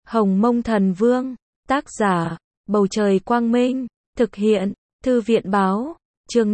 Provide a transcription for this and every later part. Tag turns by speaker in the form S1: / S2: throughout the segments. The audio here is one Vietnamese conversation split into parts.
S1: Hồng Mông Thần Vương, tác giả, Bầu Trời Quang Minh, thực hiện, Thư viện Báo, chương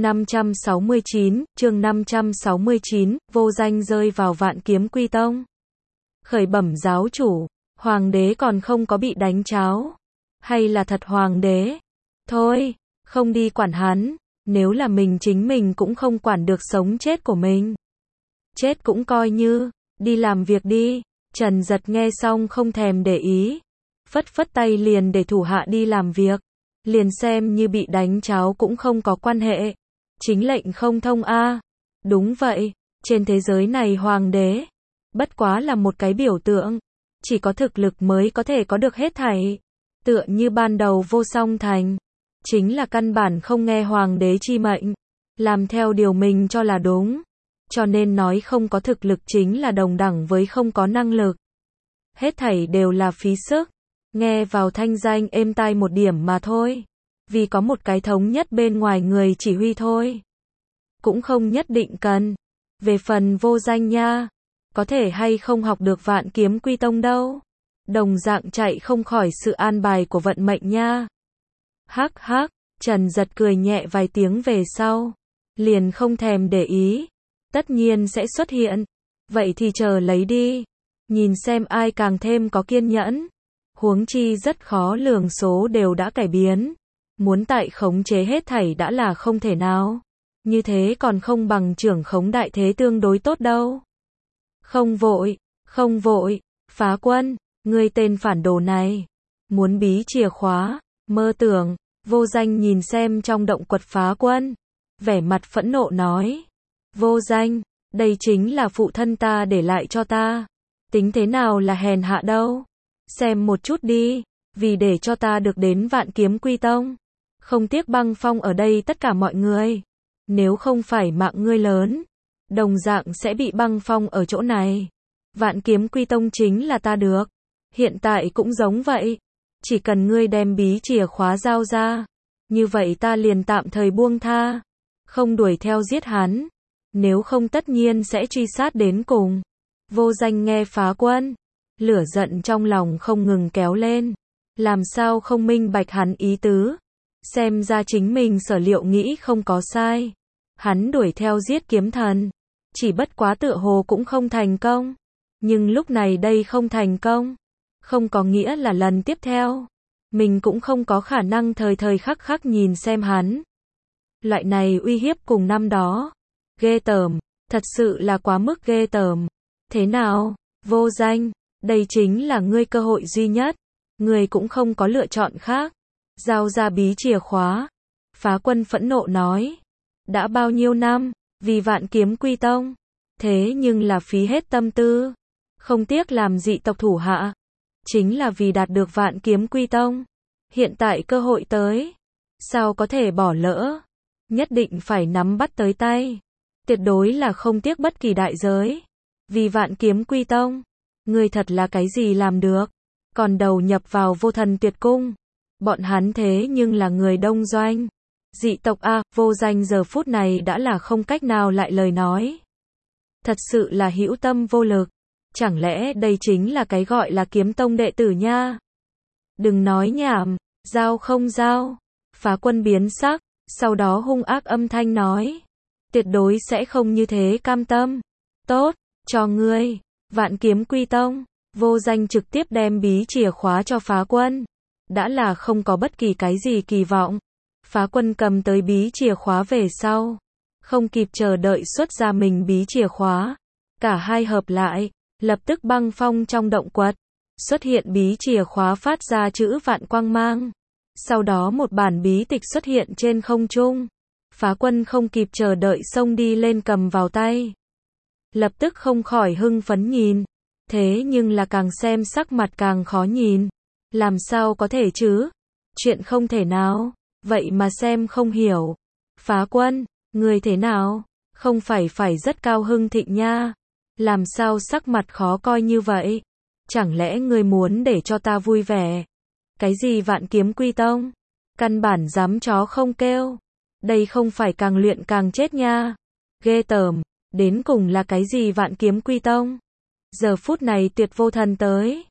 S1: 569, vô danh rơi vào Vạn Kiếm Quy Tông. Khởi bẩm giáo chủ, hoàng đế còn không có bị đánh cháo. Hay là thật hoàng đế? Thôi, không đi quản hắn, nếu là mình chính mình cũng không quản được sống chết của mình. Chết cũng coi như, đi làm việc đi. Trần Giật nghe xong không thèm để ý, phất phất tay liền để thủ hạ đi làm việc, liền xem như bị đánh cháo cũng không có quan hệ. Chính lệnh không thông a. Đúng vậy, trên thế giới này hoàng đế, bất quá là một cái biểu tượng, chỉ có thực lực mới có thể có được hết thảy. Tựa như ban đầu Vô Song Thành, chính là căn bản không nghe hoàng đế chi mệnh, làm theo điều mình cho là đúng. Cho nên nói không có thực lực chính là đồng đẳng với không có năng lực. Hết thảy đều là phí sức, nghe vào thanh danh êm tai một điểm mà thôi. Vì có một cái thống nhất bên ngoài người chỉ huy thôi. Cũng không nhất định cần. Về phần vô danh nha, có thể hay không học được Vạn Kiếm Quy Tông đâu. Đồng dạng chạy không khỏi sự an bài của vận mệnh nha. Hắc hắc, Trần Giật cười nhẹ vài tiếng về sau, liền không thèm để ý. Tất nhiên sẽ xuất hiện. Vậy thì chờ lấy đi. Nhìn xem ai càng thêm có kiên nhẫn. Huống chi rất khó lường số đều đã cải biến. Muốn tại khống chế hết thảy đã là không thể nào. Như thế còn không bằng trưởng khống đại thế tương đối tốt đâu. Không vội, không vội. Phá Quân, ngươi tên phản đồ này. Muốn bí chìa khóa, mơ tưởng. Vô Danh nhìn xem trong động quật Phá Quân, vẻ mặt phẫn nộ nói. Vô Danh, đây chính là phụ thân ta để lại cho ta. Tính thế nào là hèn hạ đâu. Xem một chút đi, vì để cho ta được đến Vạn Kiếm Quy Tông, không tiếc băng phong ở đây tất cả mọi người. Nếu không phải mạng ngươi lớn, đồng dạng sẽ bị băng phong ở chỗ này. Vạn Kiếm Quy Tông chính là ta được. Hiện tại cũng giống vậy. Chỉ cần ngươi đem bí chìa khóa giao ra, như vậy ta liền tạm thời buông tha, không đuổi theo giết hắn. Nếu không tất nhiên sẽ truy sát đến cùng. Vô Danh nghe Phá Quân, lửa giận trong lòng không ngừng kéo lên. Làm sao không minh bạch hắn ý tứ. Xem ra chính mình sở liệu nghĩ không có sai. Hắn đuổi theo giết kiếm thần, chỉ bất quá tựa hồ cũng không thành công. Nhưng lúc này đây không thành công, không có nghĩa là lần tiếp theo mình cũng không có khả năng thời thời khắc khắc nhìn xem hắn. Loại này uy hiếp cùng năm đó, ghê tởm, thật sự là quá mức ghê tởm. Thế nào, Vô Danh, đây chính là ngươi cơ hội duy nhất, ngươi cũng không có lựa chọn khác. Giao ra bí chìa khóa. Phá Quân phẫn nộ nói. Đã bao nhiêu năm, vì Vạn Kiếm Quy Tông, thế nhưng là phí hết tâm tư, không tiếc làm dị tộc thủ hạ, chính là vì đạt được Vạn Kiếm Quy Tông. Hiện tại cơ hội tới, sao có thể bỏ lỡ, nhất định phải nắm bắt tới tay, tuyệt đối là không tiếc bất kỳ đại giới. Vì Vạn Kiếm Quy Tông, ngươi thật là cái gì làm được, còn đầu nhập vào Vô Thần Tuyệt Cung. Bọn hắn thế nhưng là người Đông Doanh, dị tộc a. Vô Danh giờ phút này đã là không cách nào lại lời nói. Thật sự là hữu tâm vô lực. Chẳng lẽ đây chính là cái gọi là kiếm tông đệ tử nha? Đừng nói nhảm, giao không giao. Phá Quân biến sắc, sau đó hung ác âm thanh nói. Tuyệt đối sẽ không như thế cam tâm. Tốt, cho ngươi, Vạn Kiếm Quy Tông. Vô Danh trực tiếp đem bí chìa khóa cho Phá Quân. Đã là không có bất kỳ cái gì kỳ vọng. Phá Quân cầm tới bí chìa khóa về sau, không kịp chờ đợi xuất ra mình bí chìa khóa. Cả hai hợp lại, lập tức băng phong trong động quật. Xuất hiện bí chìa khóa phát ra chữ vạn quang mang. Sau đó một bản bí tịch xuất hiện trên không trung. Phá Quân không kịp chờ đợi xông đi lên cầm vào tay. Lập tức không khỏi hưng phấn nhìn. Thế nhưng là càng xem sắc mặt càng khó nhìn. Làm sao có thể chứ? Chuyện không thể nào. Vậy mà xem không hiểu. Phá Quân, người thế nào? Không phải rất cao hưng thịnh nha. Làm sao sắc mặt khó coi như vậy? Chẳng lẽ ngươi muốn để cho ta vui vẻ? Cái gì Vạn Kiếm Quy Tông? Căn bản dám chó không kêu. Đây không phải càng luyện càng chết nha. Ghê tởm, đến cùng là cái gì Vạn Kiếm Quy Tông? Giờ phút này Tuyệt Vô Thần tới.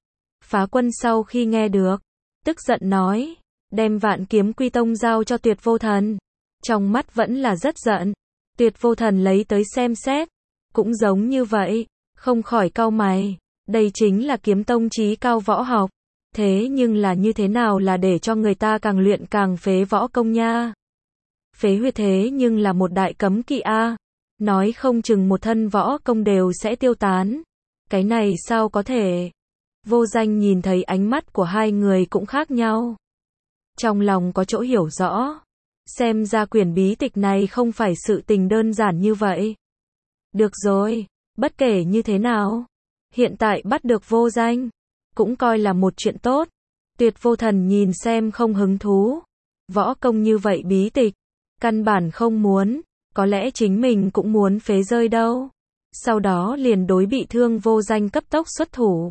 S1: Phá Quân sau khi nghe được, tức giận nói, đem Vạn Kiếm Quy Tông giao cho Tuyệt Vô Thần. Trong mắt vẫn là rất giận. Tuyệt Vô Thần lấy tới xem xét, cũng giống như vậy, không khỏi cau mày. Đây chính là kiếm tông chí cao võ học. Thế nhưng là như thế nào là để cho người ta càng luyện càng phế võ công nha. Phế huyết thế nhưng là một đại cấm kỵ a. Nói không chừng một thân võ công đều sẽ tiêu tán. Cái này sao có thể? Vô Danh nhìn thấy ánh mắt của hai người cũng khác nhau. Trong lòng có chỗ hiểu rõ. Xem ra quyển bí tịch này không phải sự tình đơn giản như vậy. Được rồi, bất kể như thế nào, hiện tại bắt được Vô Danh, cũng coi là một chuyện tốt. Tuyệt Vô Thần nhìn xem không hứng thú. Võ công như vậy bí tịch, căn bản không muốn, có lẽ chính mình cũng muốn phế rơi đâu. Sau đó liền đối bị thương Vô Danh cấp tốc xuất thủ.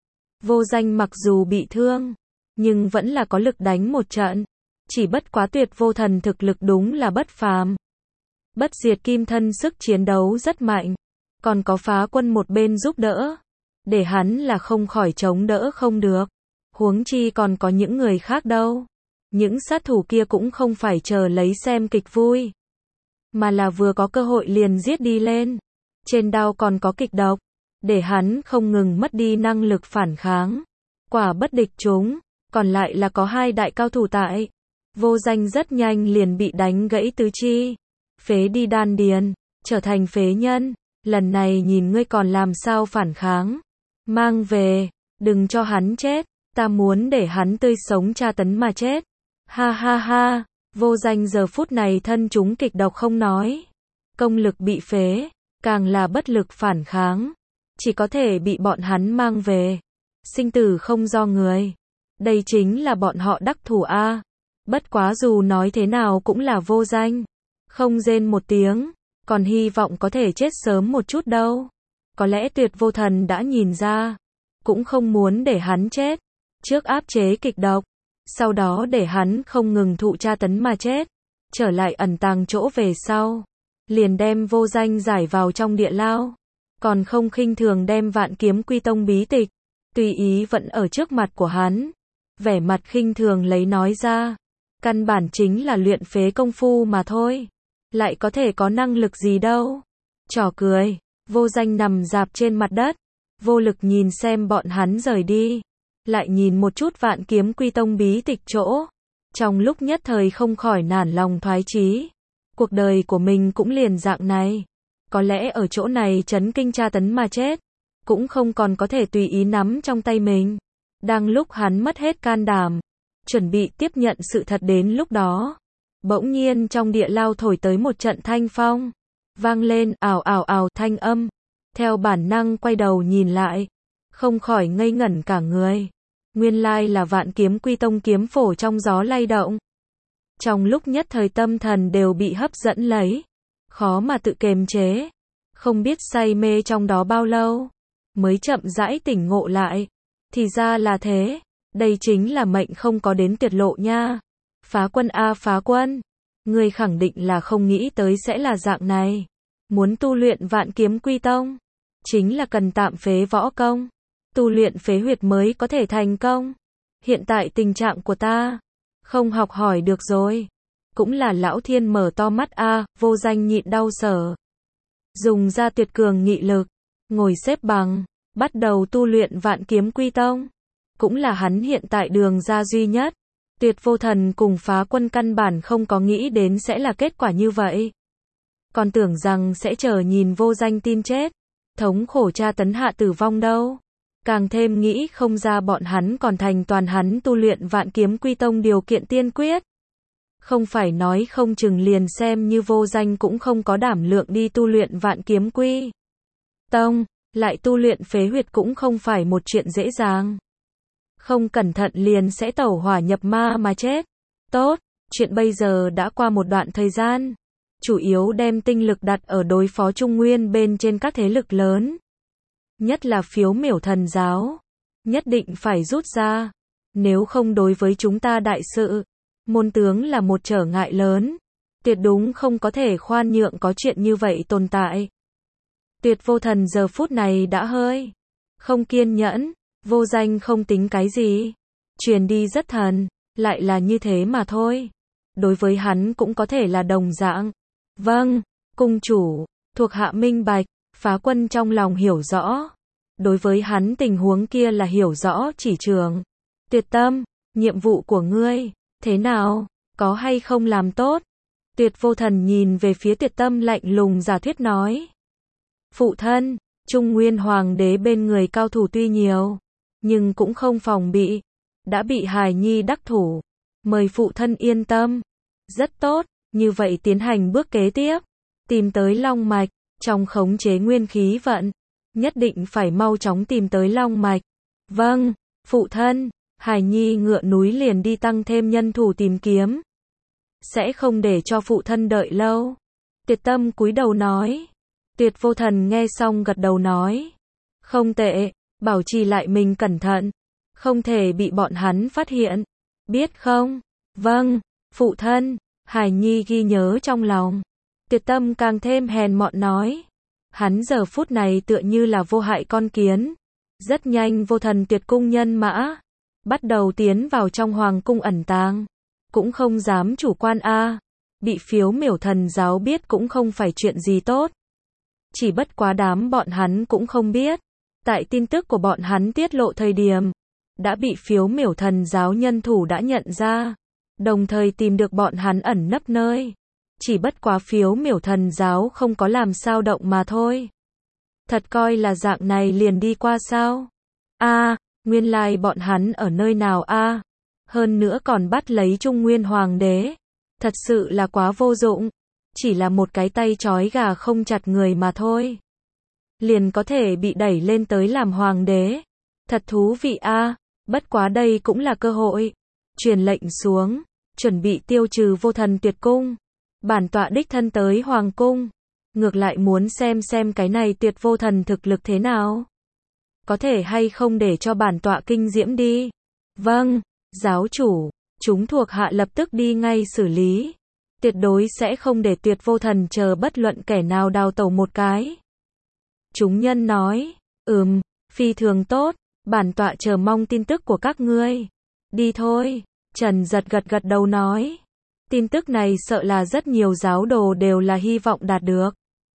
S1: Vô Danh mặc dù bị thương, nhưng vẫn là có lực đánh một trận. Chỉ bất quá Tuyệt Vô Thần thực lực đúng là bất phàm. Bất diệt kim thân sức chiến đấu rất mạnh. Còn có Phá Quân một bên giúp đỡ. Để hắn là không khỏi chống đỡ không được. Huống chi còn có những người khác đâu. Những sát thủ kia cũng không phải chờ lấy xem kịch vui. Mà là vừa có cơ hội liền giết đi lên. Trên đao còn có kịch độc. Để hắn không ngừng mất đi năng lực phản kháng. Quả bất địch chúng. Còn lại là có hai đại cao thủ tại. Vô Danh rất nhanh liền bị đánh gãy tứ chi. Phế đi đan điền. Trở thành phế nhân. Lần này nhìn ngươi còn làm sao phản kháng. Mang về. Đừng cho hắn chết. Ta muốn để hắn tươi sống tra tấn mà chết. Ha ha ha. Vô Danh giờ phút này thân chúng kịch độc không nói. Công lực bị phế. Càng là bất lực phản kháng. Chỉ có thể bị bọn hắn mang về. Sinh tử không do người. Đây chính là bọn họ đắc thủ a. Bất quá dù nói thế nào cũng là Vô Danh. Không rên một tiếng. Còn hy vọng có thể chết sớm một chút đâu. Có lẽ Tuyệt Vô Thần đã nhìn ra. Cũng không muốn để hắn chết. Trước áp chế kịch độc. Sau đó để hắn không ngừng thụ tra tấn mà chết. Trở lại ẩn tàng chỗ về sau. Liền đem Vô Danh giải vào trong địa lao. Còn không khinh thường đem Vạn Kiếm Quy Tông bí tịch. Tùy ý vẫn ở trước mặt của hắn. Vẻ mặt khinh thường lấy nói ra. Căn bản chính là luyện phế công phu mà thôi. Lại có thể có năng lực gì đâu. Trò cười. Vô Danh nằm rạp trên mặt đất. Vô lực nhìn xem bọn hắn rời đi. Lại nhìn một chút Vạn Kiếm Quy Tông bí tịch chỗ. Trong lúc nhất thời không khỏi nản lòng thoái chí. Cuộc đời của mình cũng liền dạng này. Có lẽ ở chỗ này chấn kinh tra tấn mà chết. Cũng không còn có thể tùy ý nắm trong tay mình. Đang lúc hắn mất hết can đảm. Chuẩn bị tiếp nhận sự thật đến lúc đó. Bỗng nhiên trong địa lao thổi tới một trận thanh phong. Vang lên ào ào ào thanh âm. Theo bản năng quay đầu nhìn lại. Không khỏi ngây ngẩn cả người. Nguyên lai là Vạn Kiếm Quy Tông kiếm phổ trong gió lay động. Trong lúc nhất thời tâm thần đều bị hấp dẫn lấy. Khó mà tự kiềm chế. Không biết say mê trong đó bao lâu. Mới chậm rãi tỉnh ngộ lại. Thì ra là thế. Đây chính là mệnh không có đến tuyệt lộ nha. Phá Quân a Phá Quân. Ngươi khẳng định là không nghĩ tới sẽ là dạng này. Muốn tu luyện Vạn Kiếm Quy Tông. Chính là cần tạm phế võ công. Tu luyện phế huyệt mới có thể thành công. Hiện tại tình trạng của ta. Không học hỏi được rồi. Cũng là lão thiên mở to mắt a. Vô Danh nhịn đau sở. Dùng ra tuyệt cường nghị lực. Ngồi xếp bằng. Bắt đầu tu luyện Vạn Kiếm Quy Tông. Cũng là hắn hiện tại đường ra duy nhất. Tuyệt Vô Thần cùng Phá Quân căn bản không có nghĩ đến sẽ là kết quả như vậy. Còn tưởng rằng sẽ chờ nhìn Vô Danh tin chết. Thống khổ tra tấn hạ tử vong đâu. Càng thêm nghĩ không ra bọn hắn còn thành toàn hắn tu luyện Vạn Kiếm Quy Tông điều kiện tiên quyết. Không phải nói không chừng liền xem như Vô Danh cũng không có đảm lượng đi tu luyện Vạn Kiếm Quy Tông. Lại tu luyện phế huyệt cũng không phải một chuyện dễ dàng. Không cẩn thận liền sẽ tẩu hỏa nhập ma mà chết. Tốt, chuyện bây giờ đã qua một đoạn thời gian. Chủ yếu đem tinh lực đặt ở đối phó Trung Nguyên bên trên các thế lực lớn. Nhất là Phiếu Miểu Thần giáo. Nhất định phải rút ra. Nếu không đối với chúng ta đại sự. Môn tướng là một trở ngại lớn. Tuyệt đúng không có thể khoan nhượng có chuyện như vậy tồn tại. Tuyệt Vô Thần giờ phút này đã hơi không kiên nhẫn. Vô danh không tính cái gì. Truyền đi rất thần, lại là như thế mà thôi. Đối với hắn cũng có thể là đồng dạng. Vâng, cung chủ, thuộc hạ minh bạch, Phá Quân trong lòng hiểu rõ. Đối với hắn tình huống kia là hiểu rõ chỉ trường. Tuyệt Tâm, nhiệm vụ của ngươi, thế nào, có hay không làm tốt? Tuyệt Vô Thần nhìn về phía Tuyệt Tâm lạnh lùng giả thuyết nói. Phụ thân, Trung Nguyên Hoàng đế bên người cao thủ tuy nhiều, nhưng cũng không phòng bị. Đã bị hài nhi đắc thủ. Mời phụ thân yên tâm. Rất tốt, như vậy tiến hành bước kế tiếp. Tìm tới long mạch, trong khống chế nguyên khí vận. Nhất định phải mau chóng tìm tới long mạch. Vâng, phụ thân, hài nhi ngựa núi liền đi tăng thêm nhân thủ tìm kiếm. Sẽ không để cho phụ thân đợi lâu. Tuyệt Tâm cúi đầu nói. Tuyệt Vô Thần nghe xong gật đầu nói. Không tệ, bảo trì lại mình cẩn thận. Không thể bị bọn hắn phát hiện. Biết không? Vâng, phụ thân, hài nhi ghi nhớ trong lòng. Tuyệt Tâm càng thêm hèn mọn nói. Hắn giờ phút này tựa như là vô hại con kiến. Rất nhanh Vô Thần tuyệt cung nhân mã. Bắt đầu tiến vào trong hoàng cung ẩn tàng. Cũng không dám chủ quan a. Bị phiếu miểu thần giáo biết cũng không phải chuyện gì tốt. Chỉ bất quá đám bọn hắn cũng không biết. Tại tin tức của bọn hắn tiết lộ thời điểm. Đã bị phiếu miểu thần giáo nhân thủ đã nhận ra. Đồng thời tìm được bọn hắn ẩn nấp nơi. Chỉ bất quá phiếu miểu thần giáo không có làm sao động mà thôi. Thật coi là dạng này liền đi qua sao? Nguyên lai bọn hắn ở nơi nào a? Hơn nữa còn bắt lấy Trung Nguyên Hoàng đế. Thật sự là quá vô dụng. Chỉ là một cái tay trói gà không chặt người mà thôi. Liền có thể bị đẩy lên tới làm hoàng đế. Thật thú vị a. Bất quá đây cũng là cơ hội. Truyền lệnh xuống, chuẩn bị tiêu trừ Vô Thần tuyệt cung. Bản tọa đích thân tới hoàng cung. Ngược lại muốn xem cái này Tuyệt Vô Thần thực lực thế nào. Có thể hay không để cho bản tọa kinh diễm đi. Vâng, giáo chủ, chúng thuộc hạ lập tức đi ngay xử lý. Tuyệt đối sẽ không để Tuyệt Vô Thần chờ bất luận kẻ nào đào tẩu một cái. Chúng nhân nói, phi thường tốt, bản tọa chờ mong tin tức của các ngươi. Đi thôi, Trần Giật gật đầu nói. Tin tức này sợ là rất nhiều giáo đồ đều là hy vọng đạt được.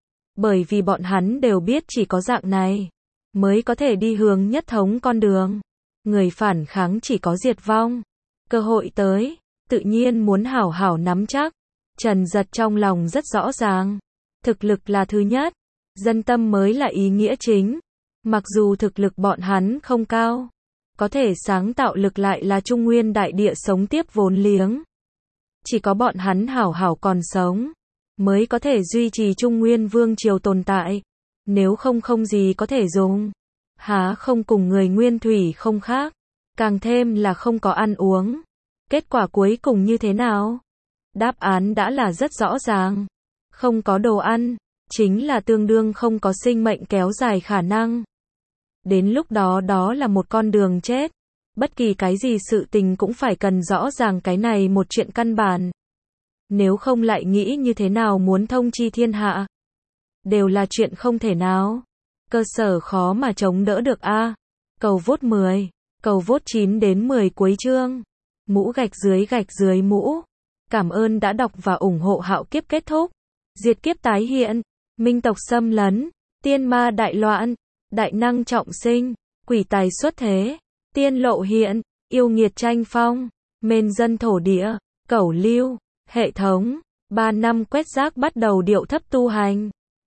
S1: Bởi vì bọn hắn đều biết chỉ có dạng này mới có thể đi hướng nhất thống con đường. Người phản kháng chỉ có diệt vong. Cơ hội tới, tự nhiên muốn hảo hảo nắm chắc. Trần Giật trong lòng rất rõ ràng. Thực lực là thứ nhất, dân tâm mới là ý nghĩa chính. Mặc dù thực lực bọn hắn không cao, có thể sáng tạo lực lại là Trung Nguyên đại địa sống tiếp vốn liếng. Chỉ có bọn hắn hảo hảo còn sống, mới có thể duy trì Trung Nguyên vương triều tồn tại. Nếu không gì có thể dùng. Há không cùng người Nguyên Thủy không khác. Càng thêm là không có ăn uống. Kết quả cuối cùng như thế nào? Đáp án đã là rất rõ ràng. Không có đồ ăn, chính là tương đương không có sinh mệnh kéo dài khả năng. Đến lúc đó đó là một con đường chết. Bất kỳ cái gì sự tình cũng phải cần rõ ràng cái này một chuyện căn bản. Nếu không lại nghĩ như thế nào muốn thông chi thiên hạ. Đều là chuyện không thể nào. Cơ sở khó mà chống đỡ được a. Cầu vote 10, cầu vote 9 đến 10 cuối chương. Mũ gạch dưới mũ. Cảm ơn đã đọc và ủng hộ Hạo Kiếp kết thúc. Diệt kiếp tái hiện, minh tộc xâm lấn, tiên ma đại loạn, đại năng trọng sinh, quỷ tài xuất thế, tiên lộ hiện, yêu nghiệt tranh phong, mên dân thổ địa, cẩu lưu, hệ thống, 3 năm quét rác bắt đầu điệu thấp tu hành.